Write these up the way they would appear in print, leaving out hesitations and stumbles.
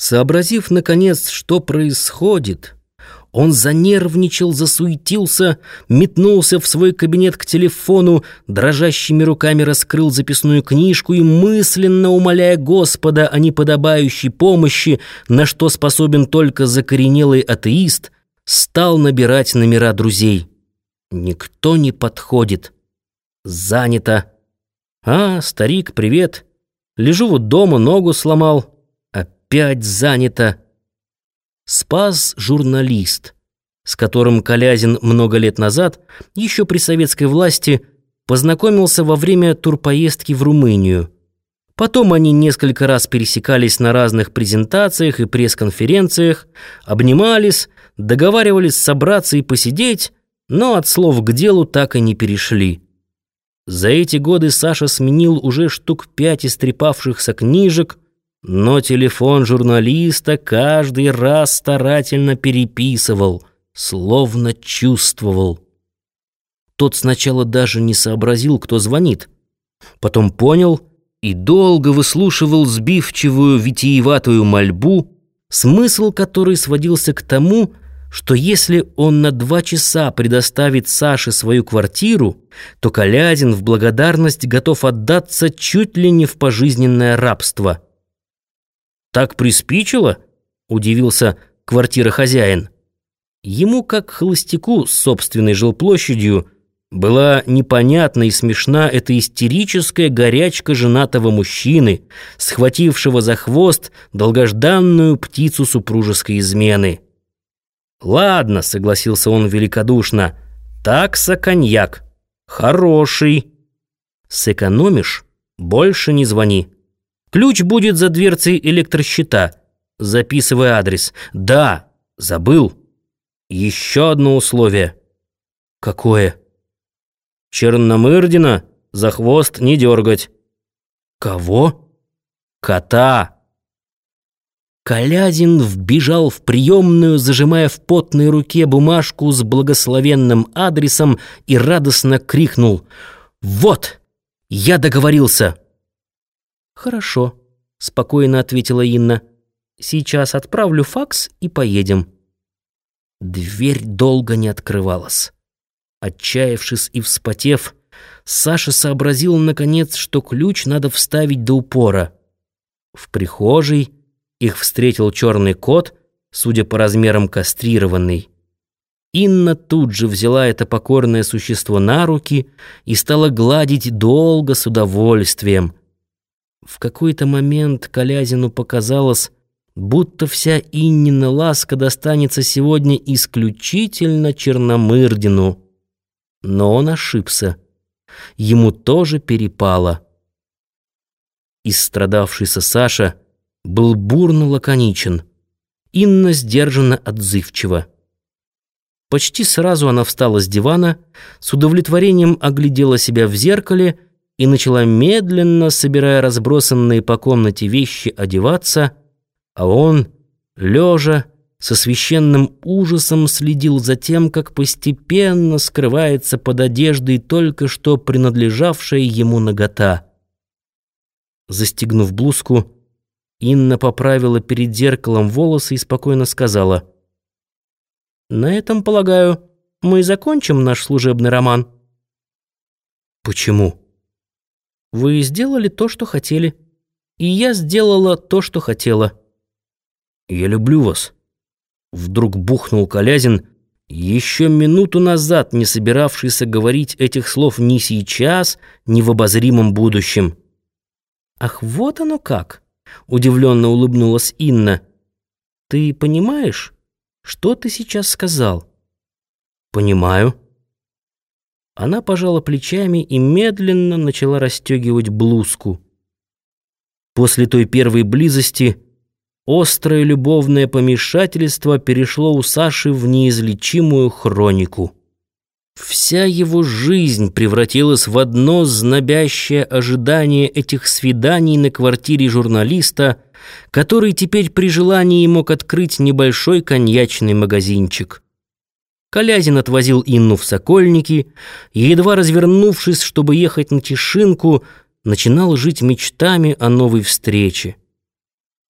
Сообразив, наконец, что происходит, он занервничал, засуетился, метнулся в свой кабинет к телефону, дрожащими руками раскрыл записную книжку и, мысленно умоляя Господа о неподобающей помощи, на что способен только закоренелый атеист, стал набирать номера друзей. Никто не подходит. Занято. «А, старик, привет. Лежу вот дома, ногу сломал. Опять занято». Спас журналист, с которым Колязин много лет назад, еще при советской власти, познакомился во время турпоездки в Румынию. Потом они несколько раз пересекались на разных презентациях и пресс-конференциях, обнимались, договаривались собраться и посидеть, но от слов к делу так и не перешли. За эти годы Саша сменил уже штук 5 истрепавшихся книжек, но телефон журналиста каждый раз старательно переписывал, словно чувствовал. Тот сначала даже не сообразил, кто звонит. Потом понял и долго выслушивал сбивчивую витиеватую мольбу, смысл которой сводился к тому, что если он на 2 часа предоставит Саше свою квартиру, то Колязин в благодарность готов отдаться чуть ли не в пожизненное рабство. «Так приспичило?» — удивился квартирохозяин. Ему, как холостяку с собственной жилплощадью, была непонятна и смешна эта истерическая горячка женатого мужчины, схватившего за хвост долгожданную птицу супружеской измены. «Ладно», — согласился он великодушно, — «такса коньяк. Хороший. Сэкономишь — больше не звони. Ключ будет за дверцей электрощита. Записывай адрес. Да, забыл. Еще одно условие». «Какое?» «Черномырдина за хвост не дергать». «Кого?» «Кота». Колязин вбежал в приемную, зажимая в потной руке бумажку с благословенным адресом, и радостно крикнул: «Вот, я договорился!» «Хорошо», — спокойно ответила Инна. «Сейчас отправлю факс и поедем». Дверь долго не открывалась. Отчаявшись и вспотев, Саша сообразил, наконец, что ключ надо вставить до упора. В прихожей их встретил черный кот, судя по размерам кастрированный. Инна тут же взяла это покорное существо на руки и стала гладить долго, с удовольствием. В какой-то момент Колязину показалось, будто вся Иннина ласка достанется сегодня исключительно Черномырдину. Но он ошибся. Ему тоже перепало. Истрадавшийся Саша был бурно лаконичен. Инна сдержанно отзывчива. Почти сразу она встала с дивана, с удовлетворением оглядела себя в зеркале и начала медленно, собирая разбросанные по комнате вещи, одеваться, а он, лежа, со священным ужасом следил за тем, как постепенно скрывается под одеждой только что принадлежавшая ему нагота. Застегнув блузку, Инна поправила перед зеркалом волосы и спокойно сказала: «На этом, полагаю, мы и закончим наш служебный роман». «Почему?» «Вы сделали то, что хотели, и я сделала то, что хотела». «Я люблю вас», — вдруг бухнул Колязин, еще минуту назад не собиравшийся говорить этих слов ни сейчас, ни в обозримом будущем. «Ах, вот оно как!» — удивленно улыбнулась Инна. «Ты понимаешь, что ты сейчас сказал?» «Понимаю». Она пожала плечами и медленно начала расстегивать блузку. После той первой близости острое любовное помешательство перешло у Саши в неизлечимую хронику. Вся его жизнь превратилась в одно знобящее ожидание этих свиданий на квартире журналиста, который теперь при желании мог открыть небольшой коньячный магазинчик. Колязин отвозил Инну в Сокольники и, едва развернувшись, чтобы ехать на Тишинку, начинал жить мечтами о новой встрече.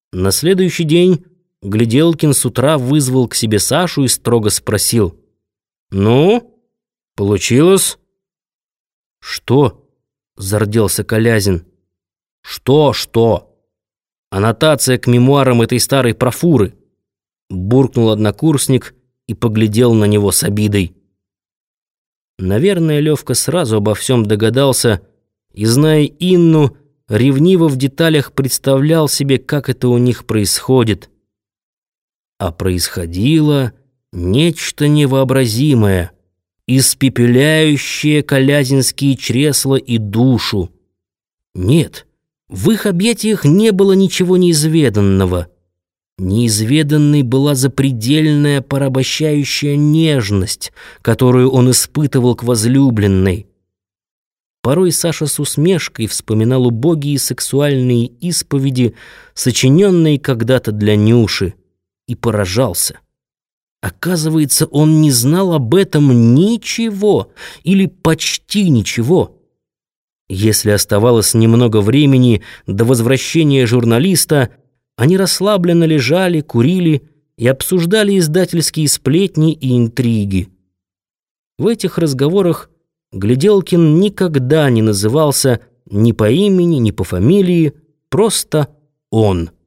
На следующий день Гляделкин с утра вызвал к себе Сашу и строго спросил: «Ну, получилось?» «Что?» — зарделся Колязин. «Что? Аннотация к мемуарам этой старой профуры!» — буркнул однокурсник и поглядел на него с обидой. Наверное, Левка сразу обо всем догадался и, зная Инну, ревниво в деталях представлял себе, как это у них происходит. А происходило нечто невообразимое, испепеляющее колязинские чресла и душу. Нет, в их объятиях не было ничего неизведанного. Неизведанной была запредельная порабощающая нежность, которую он испытывал к возлюбленной. Порой Саша с усмешкой вспоминал убогие сексуальные исповеди, сочиненные когда-то для Нюши, и поражался. Оказывается, он не знал об этом ничего или почти ничего. Если оставалось немного времени до возвращения журналиста, они расслабленно лежали, курили и обсуждали издательские сплетни и интриги. В этих разговорах Гляделкин никогда не назывался ни по имени, ни по фамилии, просто он.